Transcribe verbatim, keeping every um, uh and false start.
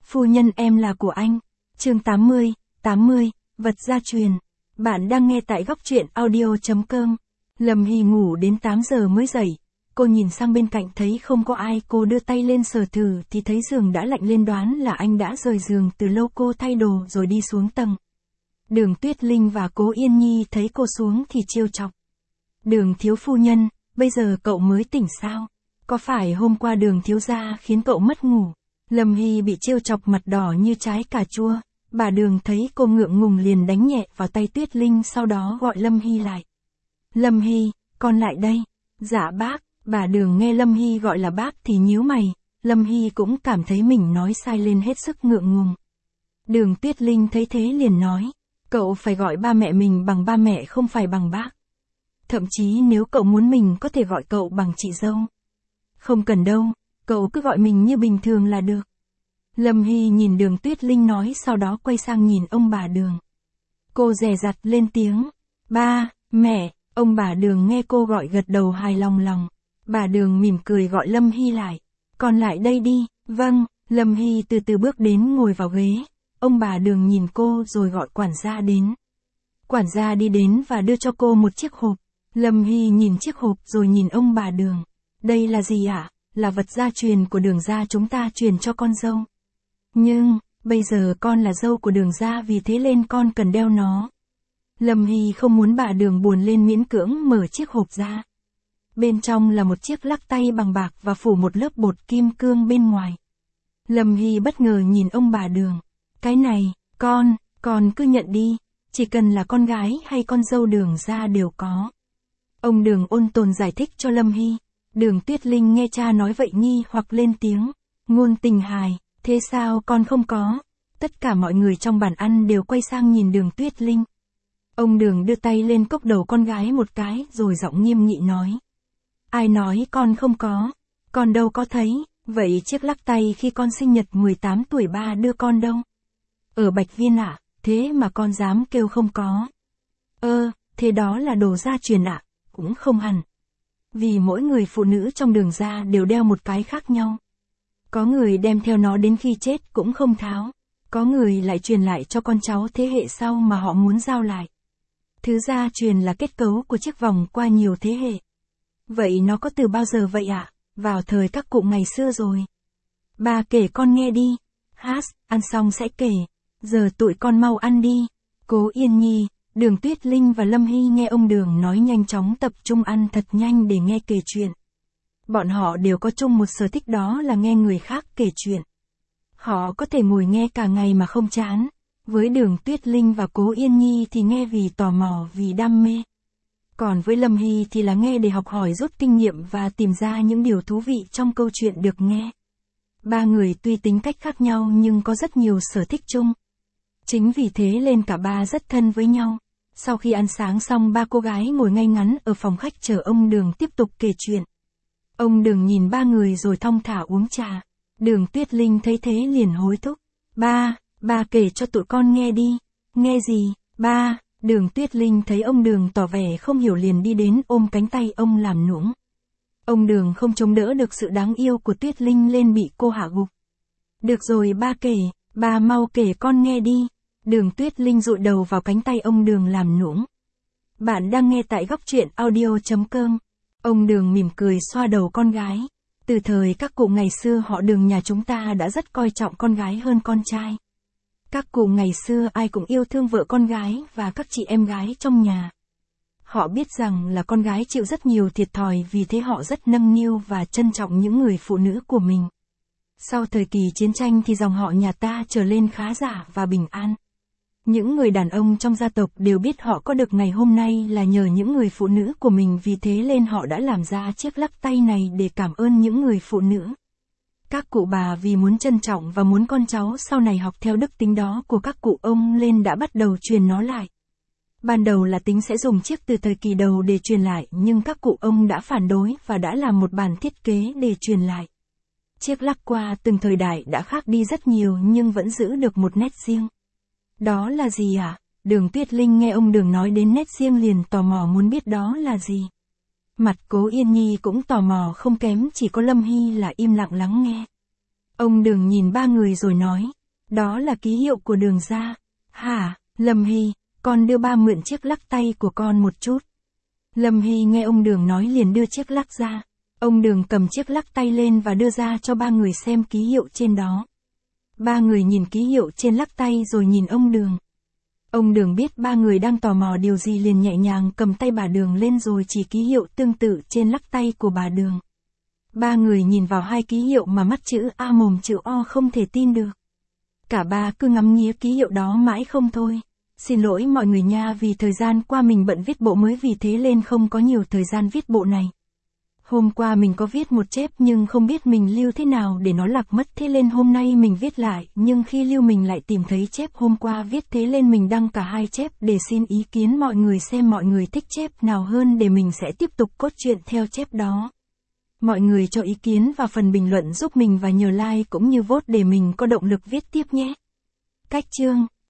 Phu nhân em là của anh. Chương tám mươi, tám mươi, vật gia truyền. Bạn đang nghe tại góc truyện audio chấm com. Lâm Hy ngủ đến tám giờ mới dậy. Cô nhìn sang bên cạnh thấy không có ai, cô đưa tay lên sờ thử thì thấy giường đã lạnh lên, đoán là anh đã rời giường từ lâu. Cô thay đồ rồi đi xuống tầng. Đường Tuyết Linh và Cố Yên Nhi thấy cô xuống thì trêu chọc. Đường thiếu phu nhân, bây giờ cậu mới tỉnh sao? Có phải hôm qua Đường thiếu gia khiến cậu mất ngủ? Lâm Hy bị trêu chọc mặt đỏ như trái cà chua. Bà Đường thấy cô ngượng ngùng liền đánh nhẹ vào tay Tuyết Linh, sau đó gọi Lâm Hy lại. Lâm Hy, con lại đây. Dạ bác. Bà Đường nghe Lâm Hy gọi là bác thì nhíu mày. Lâm Hy cũng cảm thấy mình nói sai lên hết sức ngượng ngùng. Đường Tuyết Linh thấy thế liền nói. Cậu phải gọi ba mẹ mình bằng ba mẹ, không phải bằng bác. Thậm chí nếu cậu muốn mình có thể gọi cậu bằng chị dâu. Không cần đâu, cậu cứ gọi mình như bình thường là được. Lâm Hy nhìn Đường Tuyết Linh nói, sau đó quay sang nhìn ông bà Đường. Cô dè dặt lên tiếng. Ba, mẹ. Ông bà Đường nghe cô gọi gật đầu hài lòng lòng. Bà Đường mỉm cười gọi Lâm Hy lại. Con lại đây đi. Vâng. Lâm Hy từ từ bước đến ngồi vào ghế. Ông bà Đường nhìn cô rồi gọi quản gia đến. Quản gia đi đến và đưa cho cô một chiếc hộp. Lâm Hy nhìn chiếc hộp rồi nhìn ông bà Đường. Đây là gì ạ? À? Là vật gia truyền của Đường gia, chúng ta truyền cho con dâu. Nhưng, bây giờ con là dâu của Đường gia, vì thế nên con cần đeo nó. Lâm Hy không muốn bà Đường buồn lên, miễn cưỡng mở chiếc hộp ra. Bên trong là một chiếc lắc tay bằng bạc và phủ một lớp bột kim cương bên ngoài. Lâm Hy bất ngờ nhìn ông bà Đường. Cái này, con, con cứ nhận đi, chỉ cần là con gái hay con dâu Đường gia đều có. Ông Đường ôn tồn giải thích cho Lâm Hy. Đường Tuyết Linh nghe cha nói vậy nghi hoặc lên tiếng. Ngôn tình hài, thế sao con không có? Tất cả mọi người trong bàn ăn đều quay sang nhìn Đường Tuyết Linh. Ông Đường đưa tay lên cốc đầu con gái một cái rồi giọng nghiêm nghị nói. Ai nói con không có? Con đâu có thấy, vậy chiếc lắc tay khi con sinh nhật mười tám tuổi ba đưa con đâu? Ở Bạch Viên ạ, à? Thế mà con dám kêu không có. Ơ, thế đó là đồ gia truyền ạ? À? Cũng không hẳn. Vì mỗi người phụ nữ trong Đường gia đều đeo một cái khác nhau. Có người đem theo nó đến khi chết cũng không tháo. Có người lại truyền lại cho con cháu thế hệ sau mà họ muốn giao lại. Thứ gia truyền là kết cấu của chiếc vòng qua nhiều thế hệ. Vậy nó có từ bao giờ vậy ạ? À? Vào thời các cụ ngày xưa rồi. Bà kể con nghe đi. Hát, ăn xong sẽ kể. Giờ tụi con mau ăn đi. Cố Yên Nhi, Đường Tuyết Linh và Lâm Hy nghe ông Đường nói nhanh chóng tập trung ăn thật nhanh để nghe kể chuyện. Bọn họ đều có chung một sở thích, đó là nghe người khác kể chuyện. Họ có thể ngồi nghe cả ngày mà không chán. Với Đường Tuyết Linh và Cố Yên Nhi thì nghe vì tò mò, vì đam mê. Còn với Lâm Hy thì là nghe để học hỏi, rút kinh nghiệm và tìm ra những điều thú vị trong câu chuyện được nghe. Ba người tuy tính cách khác nhau nhưng có rất nhiều sở thích chung. Chính vì thế nên cả ba rất thân với nhau. Sau khi ăn sáng xong, ba cô gái ngồi ngay ngắn ở phòng khách chờ ông Đường tiếp tục kể chuyện. Ông Đường nhìn ba người rồi thong thả uống trà. Đường Tuyết Linh thấy thế liền hối thúc. Ba, ba kể cho tụi con nghe đi. Nghe gì, ba? Đường Tuyết Linh thấy ông Đường tỏ vẻ không hiểu liền đi đến ôm cánh tay ông làm nũng. Ông Đường không chống đỡ được sự đáng yêu của Tuyết Linh lên bị cô hạ gục. Được rồi ba kể, ba mau kể con nghe đi. Đường Tuyết Linh dụi đầu vào cánh tay ông Đường làm nũng. Bạn đang nghe tại góc truyện audio chấm com. Ông Đường mỉm cười xoa đầu con gái. Từ thời các cụ ngày xưa, họ Đường nhà chúng ta đã rất coi trọng con gái hơn con trai. Các cụ ngày xưa ai cũng yêu thương vợ con gái và các chị em gái trong nhà. Họ biết rằng là con gái chịu rất nhiều thiệt thòi, vì thế họ rất nâng niu và trân trọng những người phụ nữ của mình. Sau thời kỳ chiến tranh thì dòng họ nhà ta trở lên khá giả và bình an. Những người đàn ông trong gia tộc đều biết họ có được ngày hôm nay là nhờ những người phụ nữ của mình, vì thế nên họ đã làm ra chiếc lắc tay này để cảm ơn những người phụ nữ. Các cụ bà vì muốn trân trọng và muốn con cháu sau này học theo đức tính đó của các cụ ông nên đã bắt đầu truyền nó lại. Ban đầu là tính sẽ dùng chiếc từ thời kỳ đầu để truyền lại, nhưng các cụ ông đã phản đối và đã làm một bản thiết kế để truyền lại. Chiếc lắc qua từng thời đại đã khác đi rất nhiều nhưng vẫn giữ được một nét riêng. Đó là gì ạ? À? Đường Tuyết Linh nghe ông Đường nói đến nét riêng liền tò mò muốn biết đó là gì. Mặt Cố Yên Nhi cũng tò mò không kém, chỉ có Lâm Hy là im lặng lắng nghe. Ông Đường nhìn ba người rồi nói, Đó là ký hiệu của Đường gia. Hả, Lâm Hy, con đưa ba mượn chiếc lắc tay của con một chút. Lâm Hy nghe ông Đường nói liền đưa chiếc lắc ra. Ông Đường cầm chiếc lắc tay lên và đưa ra cho ba người xem ký hiệu trên đó. Ba người nhìn ký hiệu trên lắc tay rồi nhìn ông Đường. Ông Đường biết ba người đang tò mò điều gì liền nhẹ nhàng cầm tay bà Đường lên rồi chỉ ký hiệu tương tự trên lắc tay của bà Đường. Ba người nhìn vào hai ký hiệu mà mắt chữ A mồm chữ O không thể tin được. Cả ba cứ ngắm nghía ký hiệu đó mãi không thôi. Xin lỗi mọi người nha, vì thời gian qua mình bận viết bộ mới vì thế nên không có nhiều thời gian viết bộ này. Hôm qua mình có viết một chép nhưng không biết mình lưu thế nào để nó lạc mất, thế nên hôm nay mình viết lại, nhưng khi lưu mình lại tìm thấy chép hôm qua viết, thế nên mình đăng cả hai chép để xin ý kiến mọi người xem mọi người thích chép nào hơn để mình sẽ tiếp tục cốt truyện theo chép đó. Mọi người cho ý kiến vào phần bình luận giúp mình và nhờ like cũng như vote để mình có động lực viết tiếp nhé. Cách chương